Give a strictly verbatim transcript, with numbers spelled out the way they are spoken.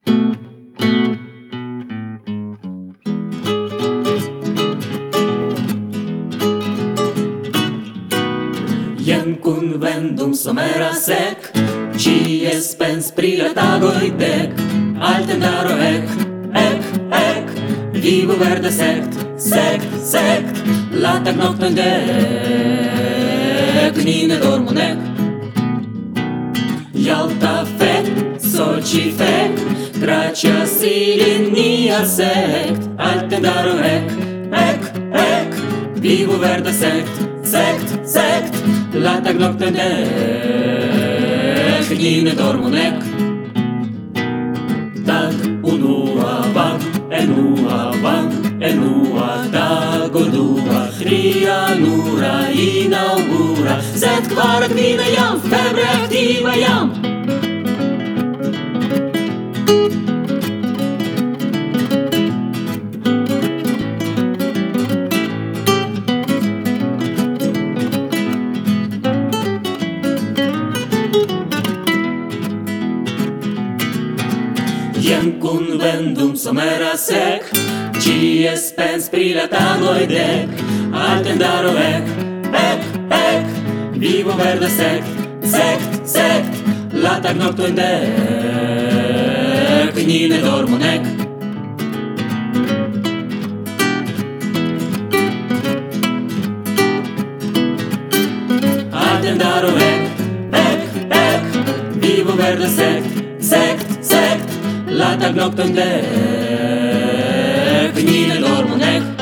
Jankun vendum somera sek, ci es pens prilatagoi dec. Alten daro ec, ec, ec, vivo verde sect, sect, sect, latag nocton dec, nine dormo nec. Jalta fec, soci fec, gracia silin nia sect. Alten daro ec, ec, ec, vivo verde sect, sect, sect, latag nocton dec, nine dormo nec. Tag unua bang, enua bang, enua tago dua, tria nura inaugura, sed kvara kvina jam, febre activa jam. Jankun vendum somera sec, ci es pens prilatagoi dec. Alten daro ec, ec, ec, vivo verde sect, sect, sect, latag nocton dec, nine dormo nec. Alten daro ec, ec, ec, vivo verde sect, sect, sect, latag nocton dec, nine dormo nec.